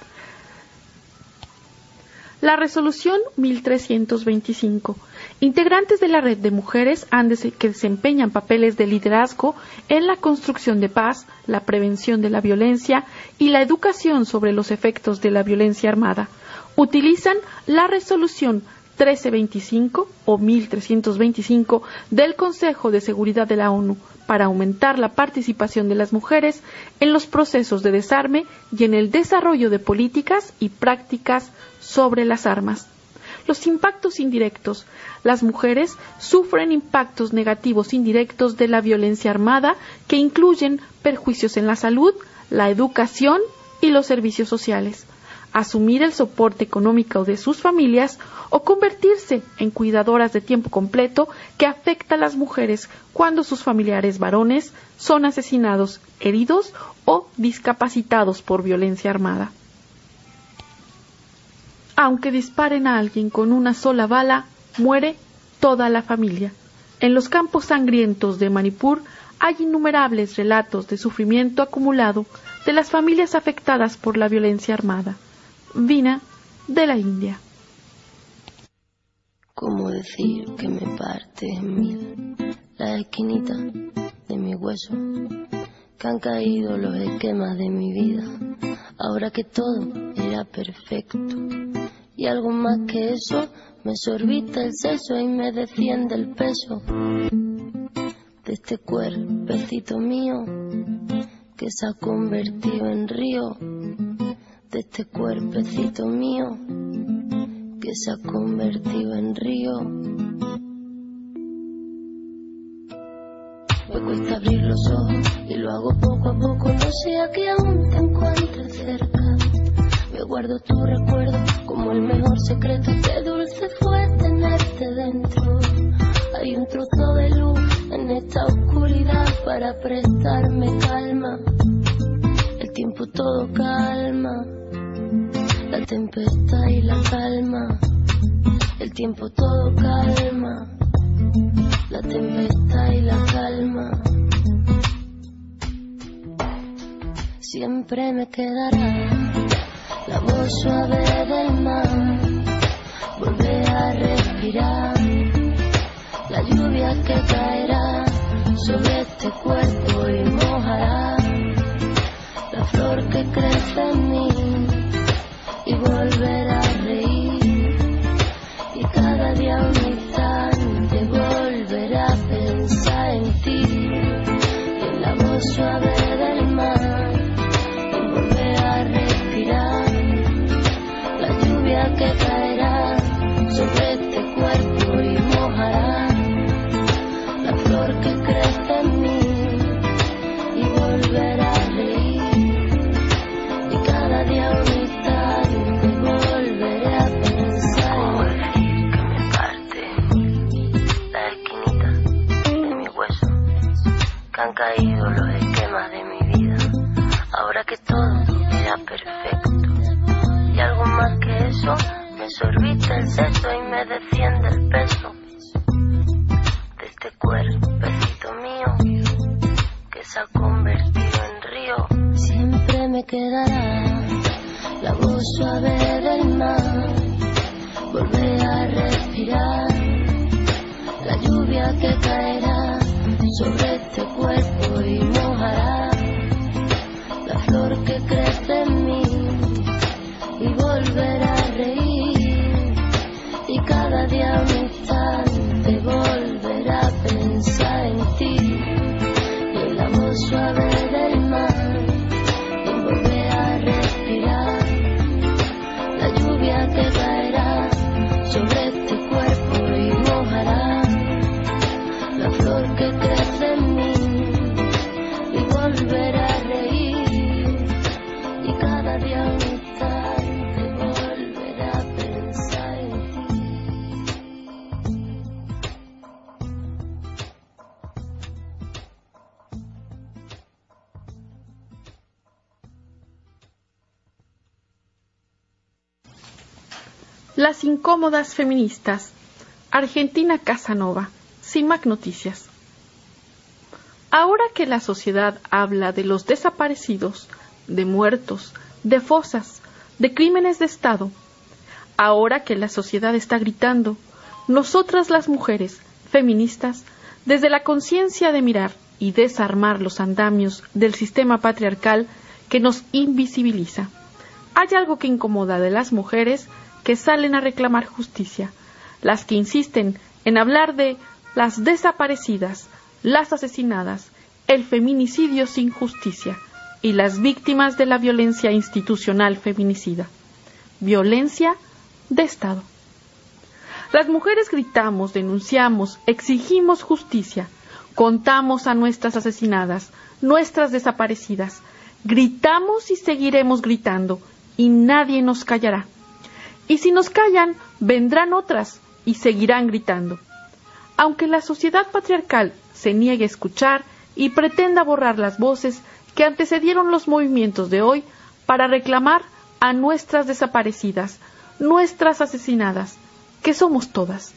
La resolución 1325. Integrantes de la red de mujeres que desempeñan papeles de liderazgo en la construcción de paz, la prevención de la violencia y la educación sobre los efectos de la violencia armada, utilizan la resolución 1325 o 1325 del Consejo de Seguridad de la ONU para aumentar la participación de las mujeres en los procesos de desarme y en el desarrollo de políticas y prácticas sobre las armas. Los impactos indirectos. Las mujeres sufren impactos negativos indirectos de la violencia armada que incluyen perjuicios en la salud, la educación y los servicios sociales. Asumir el soporte económico de sus familias o convertirse en cuidadoras de tiempo completo que afecta a las mujeres cuando sus familiares varones son asesinados, heridos o discapacitados por violencia armada. Aunque disparen a alguien con una sola bala, muere toda la familia. En los campos sangrientos de Manipur hay innumerables relatos de sufrimiento acumulado de las familias afectadas por la violencia armada. Vina, de la India. ¿Cómo decir que me parte en mil la esquinita de mi hueso? Que han caído los esquemas de mi vida, ahora que todo era perfecto. Y algo más que eso, me sorbita el seso y me desciende el peso de este cuerpecito mío que se ha convertido en río. De este cuerpecito mío que se ha convertido en río. Me cuesta abrir los ojos y lo hago poco a poco. No sea que aún te encuentres cerca. Me guardo tu recuerdo como el mejor secreto. Qué dulce fue tenerte dentro. Hay un trozo de luz en esta oscuridad para prestarme calma. El tiempo todo calma. La tempestad y la calma, el tiempo todo calma, la tempestad y la calma. Siempre me quedará la voz suave del mar, volver a respirar, la lluvia que caerá sobre este cuerpo y mojará la flor que crece en mí. Y volver a reír, y cada día un instante volver a pensar en ti, y en la voz suave del mar, y volver a respirar, la lluvia que caerá sobre este cuerpo y mojará la flor que crece en mí, y volver a reír, y cada día un instante han caído los esquemas de mi vida, ahora que todo era perfecto. Y algo más que eso, me sorbita el seso y me desciende el peso de este cuerpecito mío que se ha convertido en río. Siempre me quedará la voz suave del mar, volver a respirar, la lluvia que caerá sobre este cuerpo y mojará la flor que crece en mí, y volver a reír, y cada día un instante volver a pensar en ti, y en la voz suave del mar, y volver a respirar, la lluvia que caerá sobre este cuerpo y mojará la flor que crece en mí, Las incómodas feministas. Argentina Casanova. CIMAC Noticias. Ahora que la sociedad habla de los desaparecidos, de muertos, de fosas, de crímenes de Estado, ahora que la sociedad está gritando, nosotras las mujeres feministas, desde la conciencia de mirar y desarmar los andamios del sistema patriarcal que nos invisibiliza, hay algo que incomoda de las mujeres que salen a reclamar justicia, las que insisten en hablar de las desaparecidas, las asesinadas, el feminicidio sin justicia y las víctimas de la violencia institucional feminicida. Violencia de Estado. Las mujeres gritamos, denunciamos, exigimos justicia, contamos a nuestras asesinadas, nuestras desaparecidas, gritamos y seguiremos gritando, y nadie nos callará. Y si nos callan, vendrán otras y seguirán gritando. Aunque la sociedad patriarcal se niegue a escuchar y pretenda borrar las voces que antecedieron los movimientos de hoy para reclamar a nuestras desaparecidas, nuestras asesinadas, que somos todas.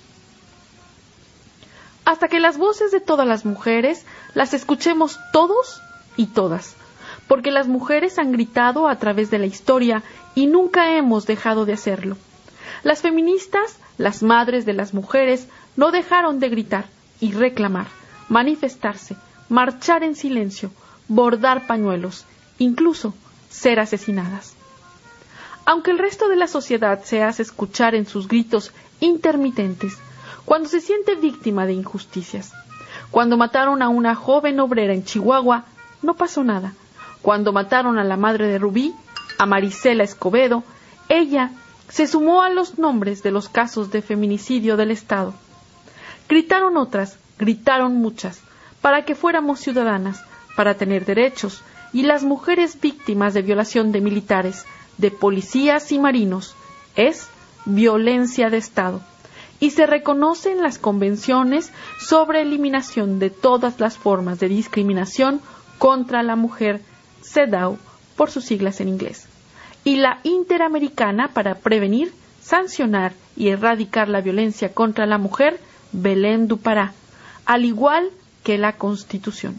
Hasta que las voces de todas las mujeres las escuchemos todos y todas, porque las mujeres han gritado a través de la historia y nunca hemos dejado de hacerlo. Las feministas, las madres de las mujeres, no dejaron de gritar y reclamar, manifestarse, marchar en silencio, bordar pañuelos, incluso ser asesinadas. Aunque el resto de la sociedad se hace escuchar en sus gritos intermitentes, cuando se siente víctima de injusticias. Cuando mataron a una joven obrera en Chihuahua, no pasó nada. Cuando mataron a la madre de Rubí, a Marisela Escobedo, ella se sumó a los nombres de los casos de feminicidio del Estado. Gritaron otras, gritaron muchas, para que fuéramos ciudadanas, para tener derechos, y las mujeres víctimas de violación de militares, de policías y marinos, es violencia de Estado, y se reconoce en las convenciones sobre eliminación de todas las formas de discriminación contra la mujer, CEDAW, por sus siglas en inglés, y la Interamericana para prevenir, sancionar y erradicar la violencia contra la mujer, Belén du Pará, al igual que la Constitución.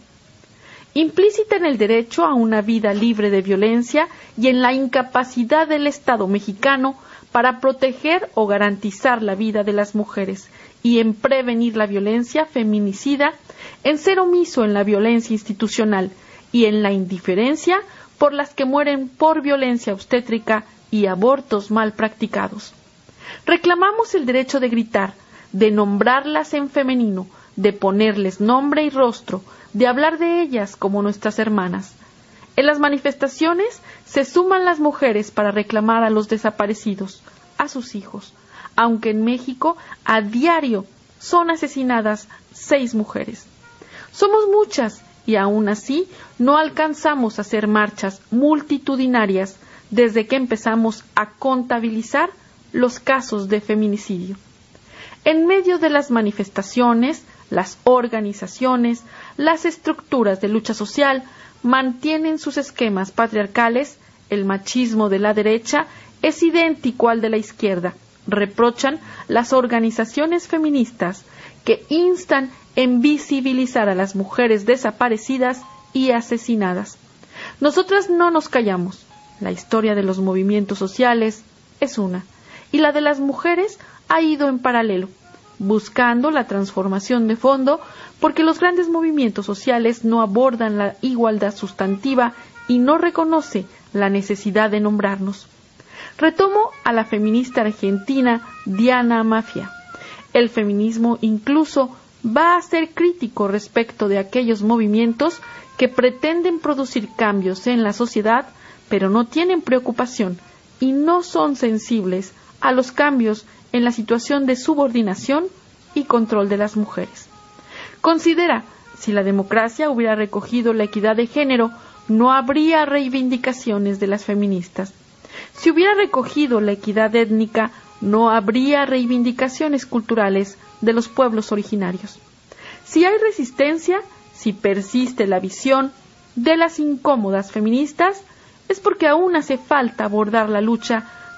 Implícita en el derecho a una vida libre de violencia y en la incapacidad del Estado mexicano para proteger o garantizar la vida de las mujeres y en prevenir la violencia feminicida, en ser omiso en la violencia institucional y en la indiferencia por las que mueren por violencia obstétrica y abortos mal practicados. Reclamamos el derecho de gritar, de nombrarlas en femenino, de ponerles nombre y rostro, de hablar de ellas como nuestras hermanas. En las manifestaciones se suman las mujeres para reclamar a los desaparecidos, a sus hijos, aunque en México a diario son asesinadas 6 mujeres. Somos muchas y aún así no alcanzamos a hacer marchas multitudinarias desde que empezamos a contabilizar los casos de feminicidio. En medio de las manifestaciones, las organizaciones, las estructuras de lucha social mantienen sus esquemas patriarcales, el machismo de la derecha es idéntico al de la izquierda, reprochan las organizaciones feministas que instan en visibilizar a las mujeres desaparecidas y asesinadas. Nosotras no nos callamos. La historia de los movimientos sociales es una, y la de las mujeres ha ido en paralelo, buscando la transformación de fondo, porque los grandes movimientos sociales no abordan la igualdad sustantiva y no reconoce la necesidad de nombrarnos. Retomo a la feminista argentina Diana Mafia. El feminismo incluso va a ser crítico respecto de aquellos movimientos que pretenden producir cambios en la sociedad, pero no tienen preocupación y no son sensibles a los cambios en la situación de subordinación y control de las mujeres. Considera, si la democracia hubiera recogido la equidad de género, no habría reivindicaciones de las feministas. Si hubiera recogido la equidad étnica, no habría reivindicaciones culturales de los pueblos originarios. Si hay resistencia, si persiste la visión de las incómodas feministas, es porque aún hace falta abordar la lucha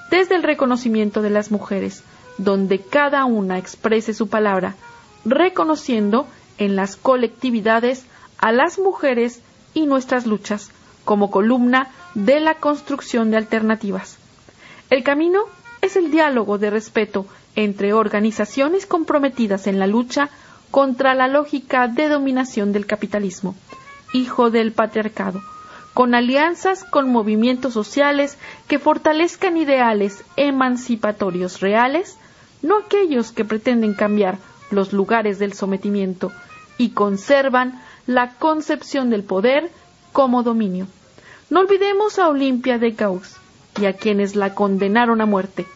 desde el reconocimiento de las mujeres, donde cada una exprese su palabra, reconociendo en las colectividades a las mujeres y nuestras luchas como columna de la construcción de alternativas. El camino es el diálogo de respeto entre organizaciones comprometidas en la lucha contra la lógica de dominación del capitalismo, hijo del patriarcado, con alianzas con movimientos sociales que fortalezcan ideales emancipatorios reales, no aquellos que pretenden cambiar los lugares del sometimiento y conservan la concepción del poder como dominio. No olvidemos a Olimpia de Gauss y a quienes la condenaron a muerte.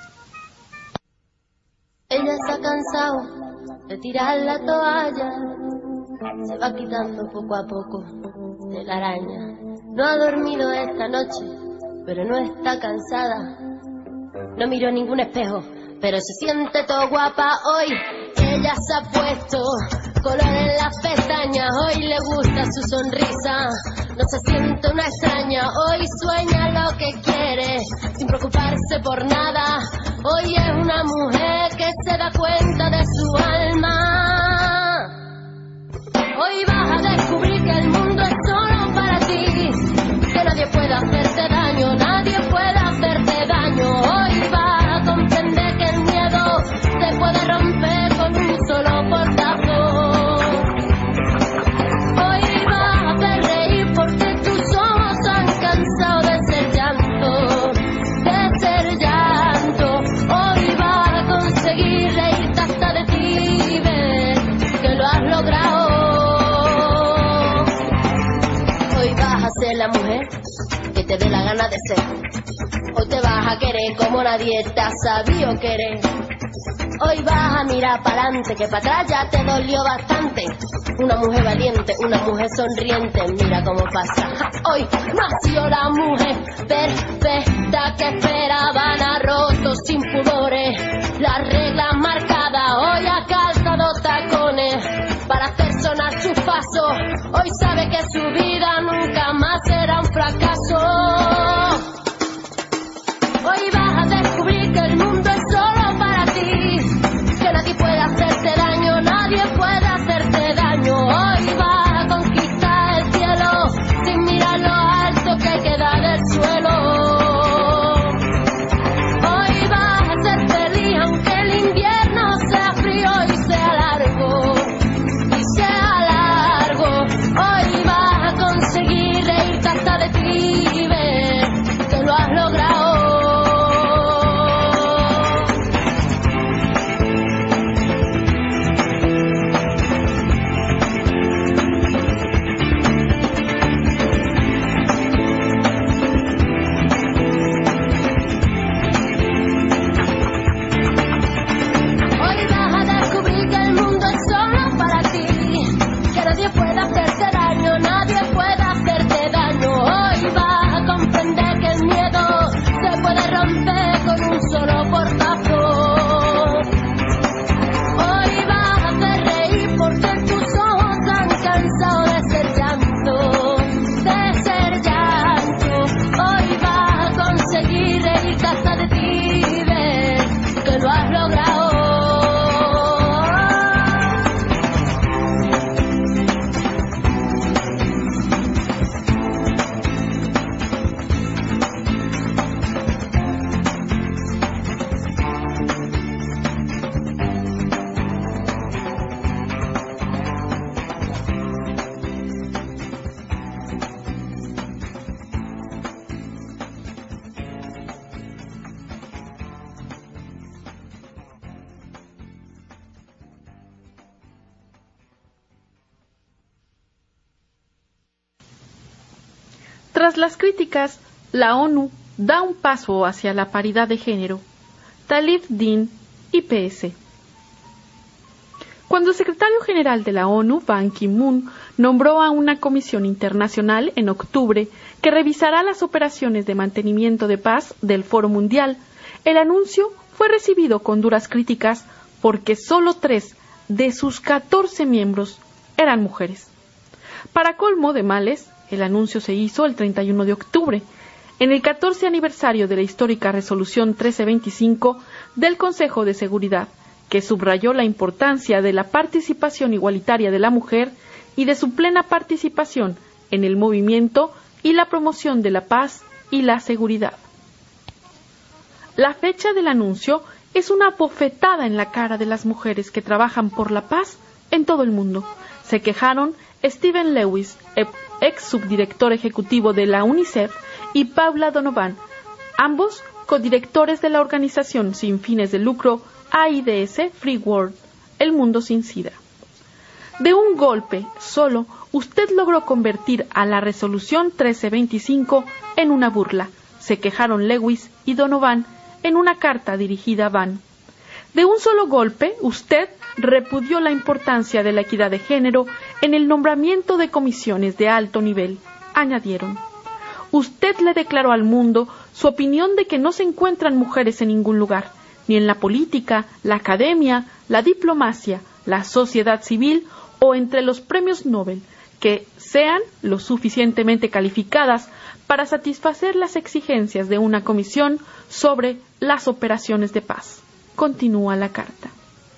Ella está cansado de tirar la toalla, se va quitando poco a poco de la araña. No ha dormido esta noche, pero no está cansada. No miró ningún espejo, pero se siente todo guapa hoy. Ella se ha puesto color en las pestañas, hoy le gusta su sonrisa. No se siente una extraña, hoy sueña lo que quiere, sin preocuparse por nada. Hoy es una mujer que se da cuenta de su alma. Hoy vas a descubrir que el mundo es solo para ti, que nadie puede hacerte daño, nadie puede hacerte daño. Hoy vas a comprender que el miedo te puede romper con un solo portazo. Hoy vas a hacer reír porque tus ojos han cansado de ser llanto, de ser llanto. Hoy vas a conseguir reírte hasta de ti, ver que lo has logrado. Hoy vas a ser la mujer que te dé la gana de ser. Hoy te vas a querer como nadie te ha sabido querer. Hoy vas a mirar para adelante, que para atrás ya te dolió bastante. Una mujer valiente, una mujer sonriente, mira cómo pasa. Hoy nació la mujer perfecta que esperaban, ha roto sin pudores las reglas marcadas. Hoy ha calzado tacones para hacer sonar sus pasos. Hoy sabe que su vida nunca más será un fracaso. Hoy vas a descubrir que el mundo es solo para ti, que nadie puede hacerte daño, nadie puede hacerte daño. Hoy vas a conquistar el cielo sin mirar lo alto que queda del suelo. Hoy vas a ser feliz aunque el invierno sea frío y sea largo, y sea largo. Hoy vas a conseguir reírte hasta de ti y ver que lo has logrado. Tras las críticas, la ONU da un paso hacia la paridad de género. Talib Din, IPS. Cuando el secretario general de la ONU, Ban Ki-moon, nombró a una comisión internacional en octubre que revisará las operaciones de mantenimiento de paz del Foro Mundial, el anuncio fue recibido con duras críticas porque solo 3 de sus 14 miembros eran mujeres. Para colmo de males, el anuncio se hizo el 31 de octubre. en el 14 aniversario de la histórica Resolución 1325 del Consejo de Seguridad, que subrayó la importancia de la participación igualitaria de la mujer y de su plena participación en el movimiento y la promoción de la paz y la seguridad. La fecha del anuncio es una bofetada en la cara de las mujeres que trabajan por la paz en todo el mundo. Se quejaron Stephen Lewis, ex subdirector ejecutivo de la UNICEF, y Paula Donovan, ambos codirectores de la organización sin fines de lucro AIDS Free World, El Mundo Sin SIDA. De un golpe solo, usted logró convertir a la Resolución 1325 en una burla, se quejaron Lewis y Donovan en una carta dirigida a Ban. De un solo golpe, usted repudió la importancia de la equidad de género en el nombramiento de comisiones de alto nivel, añadieron. Usted le declaró al mundo su opinión de que no se encuentran mujeres en ningún lugar, ni en la política, la academia, la diplomacia, la sociedad civil o entre los premios Nobel, que sean lo suficientemente calificadas para satisfacer las exigencias de una comisión sobre las operaciones de paz. Continúa la carta.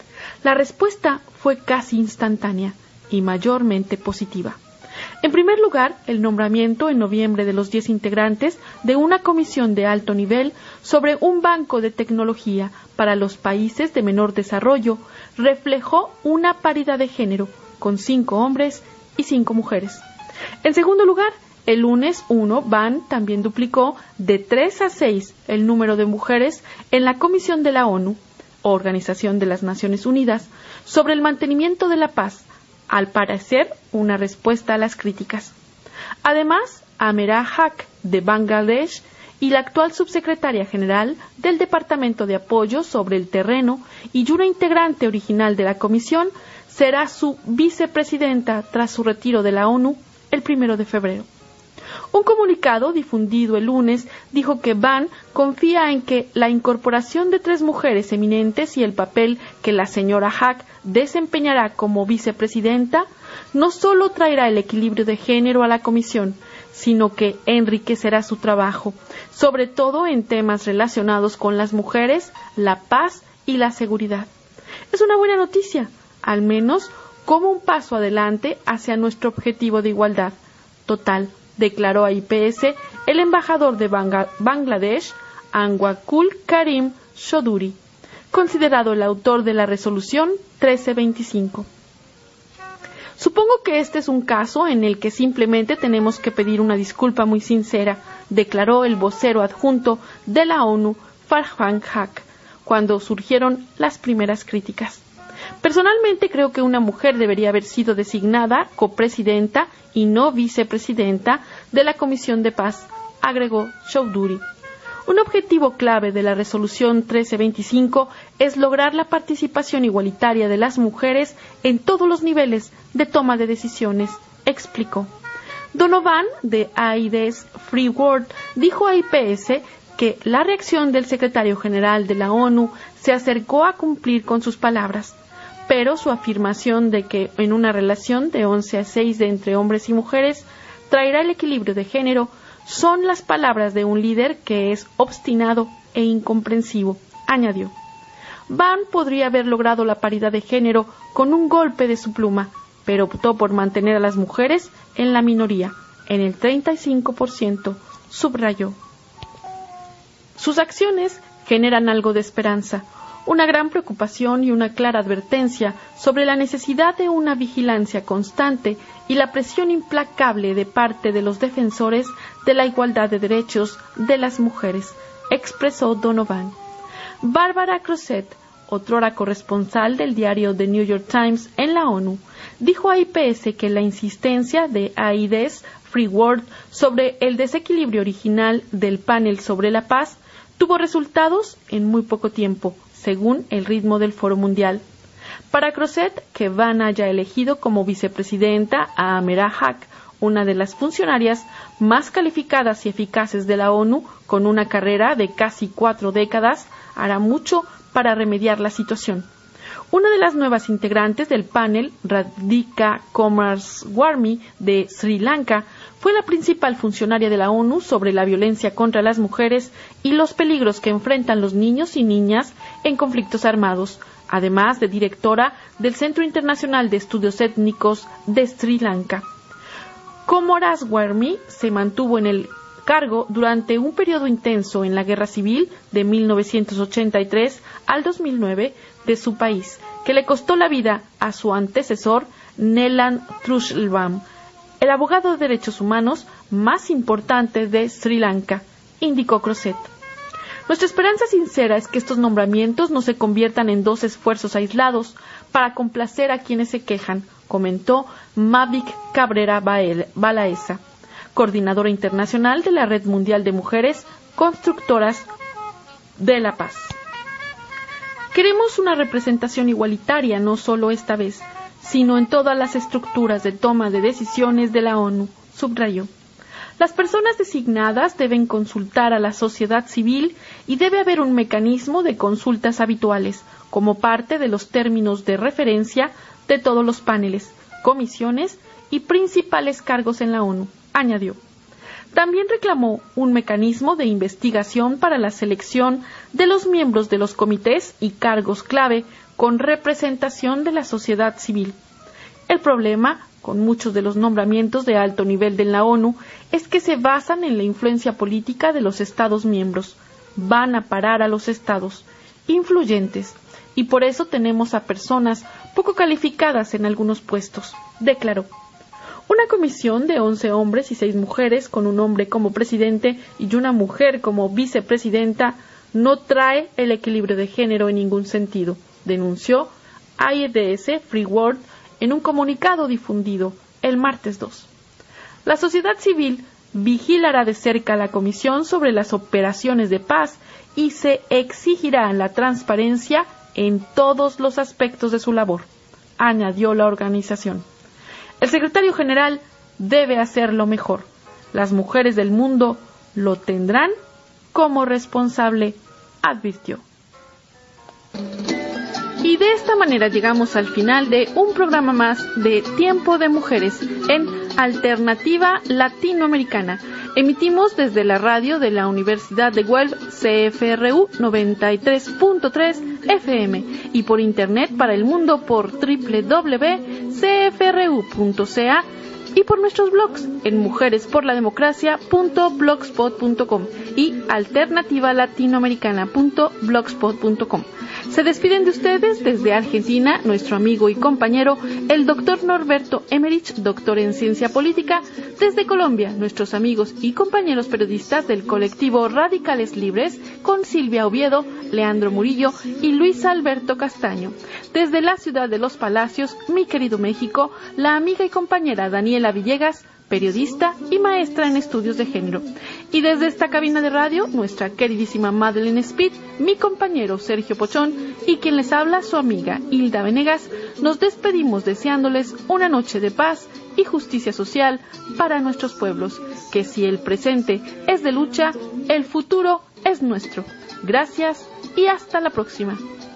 La respuesta fue casi instantánea y mayormente positiva. En primer lugar, el nombramiento en noviembre de los 10 integrantes de una comisión de alto nivel sobre un banco de tecnología para los países de menor desarrollo reflejó una paridad de género, con 5 hombres y 5 mujeres. En segundo lugar, el lunes 1, Ban también duplicó de 3 a 6 el número de mujeres en la Comisión de la ONU, Organización de las Naciones Unidas, sobre el mantenimiento de la paz, al parecer una respuesta a las críticas. Además, Amera Haq, de Bangladesh, y la actual subsecretaria general del Departamento de Apoyo sobre el Terreno y una integrante original de la comisión, será su vicepresidenta tras su retiro de la ONU el 1 de febrero. Un comunicado difundido el lunes dijo que Ban confía en que la incorporación de 3 mujeres eminentes y el papel que la señora Haq desempeñará como vicepresidenta no solo traerá el equilibrio de género a la comisión, sino que enriquecerá su trabajo, sobre todo en temas relacionados con las mujeres, la paz y la seguridad. Es una buena noticia, al menos como un paso adelante hacia nuestro objetivo de igualdad total, declaró a IPS el embajador de Bangladesh, Anwakul Karim Chaudhuri, considerado el autor de la resolución 1325. Supongo que este es un caso en el que simplemente tenemos que pedir una disculpa muy sincera, declaró el vocero adjunto de la ONU, Farhan Haq, cuando surgieron las primeras críticas. Personalmente creo que una mujer debería haber sido designada copresidenta y no vicepresidenta de la Comisión de Paz, agregó Chaudhuri. Un objetivo clave de la resolución 1325 es lograr la participación igualitaria de las mujeres en todos los niveles de toma de decisiones, explicó. Donovan, de AIDS Free World, dijo a IPS que la reacción del secretario general de la ONU se acercó a cumplir con sus palabras, pero su afirmación de que en una relación de 11 a 6 entre hombres y mujeres traerá el equilibrio de género son las palabras de un líder que es obstinado e incomprensivo, añadió. Ban podría haber logrado la paridad de género con un golpe de su pluma, pero optó por mantener a las mujeres en la minoría, en el 35%, subrayó. Sus acciones generan algo de esperanza, una gran preocupación y una clara advertencia sobre la necesidad de una vigilancia constante y la presión implacable de parte de los defensores de la igualdad de derechos de las mujeres, expresó Donovan. Bárbara Crozet, otrora corresponsal del diario The New York Times en la ONU, dijo a IPS que la insistencia de AIDS Free World sobre el desequilibrio original del panel sobre la paz tuvo resultados en muy poco tiempo, según el ritmo del Foro Mundial. Para Crozet, que Ban haya elegido como vicepresidenta a Amera Haq, una de las funcionarias más calificadas y eficaces de la ONU, con una carrera de casi 4 décadas, hará mucho para remediar la situación. Una de las nuevas integrantes del panel, Radhika Kumaraswamy de Sri Lanka, fue la principal funcionaria de la ONU sobre la violencia contra las mujeres y los peligros que enfrentan los niños y niñas en conflictos armados, además de directora del Centro Internacional de Estudios Étnicos de Sri Lanka. Kumaraswamy se mantuvo en el cargo durante un periodo intenso en la guerra civil de 1983 al 2009 de su país, que le costó la vida a su antecesor Nelan Trushelvam, el abogado de derechos humanos más importante de Sri Lanka, indicó Crozet. Nuestra esperanza sincera es que estos nombramientos no se conviertan en dos esfuerzos aislados para complacer a quienes se quejan, comentó Mavic Cabrera Balaesa, coordinadora internacional de la Red Mundial de Mujeres Constructoras de la Paz. Queremos una representación igualitaria, no solo esta vez, sino en todas las estructuras de toma de decisiones de la ONU, subrayó. Las personas designadas deben consultar a la sociedad civil y debe haber un mecanismo de consultas habituales, como parte de los términos de referencia de todos los paneles, comisiones y principales cargos en la ONU, añadió. También reclamó un mecanismo de investigación para la selección de los miembros de los comités y cargos clave con representación de la sociedad civil. El problema con muchos de los nombramientos de alto nivel de la ONU es que se basan en la influencia política de los Estados miembros. Van a parar a los Estados influyentes y por eso tenemos a personas poco calificadas en algunos puestos, declaró. Una comisión de 11 hombres y 6 mujeres con un hombre como presidente y una mujer como vicepresidenta no trae el equilibrio de género en ningún sentido, denunció AIDS Free World en un comunicado difundido el martes 2. La sociedad civil vigilará de cerca la comisión sobre las operaciones de paz y se exigirá la transparencia en todos los aspectos de su labor, añadió la organización. El secretario general debe hacerlo mejor. Las mujeres del mundo lo tendrán como responsable, advirtió. Y de esta manera llegamos al final de un programa más de Tiempo de Mujeres en Alternativa Latinoamericana. Emitimos desde la radio de la Universidad de Guelph, CFRU 93.3 FM y por internet para el mundo por www.cfru.ca y por nuestros blogs en mujeresporlademocracia.blogspot.com y alternativalatinoamericana.blogspot.com. Se despiden de ustedes desde Argentina nuestro amigo y compañero el doctor Norberto Emmerich, doctor en ciencia política, desde Colombia nuestros amigos y compañeros periodistas del colectivo Radicales Libres con Silvia Oviedo, Leandro Murillo y Luis Alberto Castaño. Desde la ciudad de Los Palacios, mi querido México, la amiga y compañera Daniela Villegas, periodista y maestra en estudios de género. Y desde esta cabina de radio, nuestra queridísima Madeleine Speed, mi compañero Sergio Pochón y quien les habla, su amiga Hilda Venegas, nos despedimos deseándoles una noche de paz y justicia social para nuestros pueblos, que si el presente es de lucha, el futuro es nuestro. Gracias y hasta la próxima.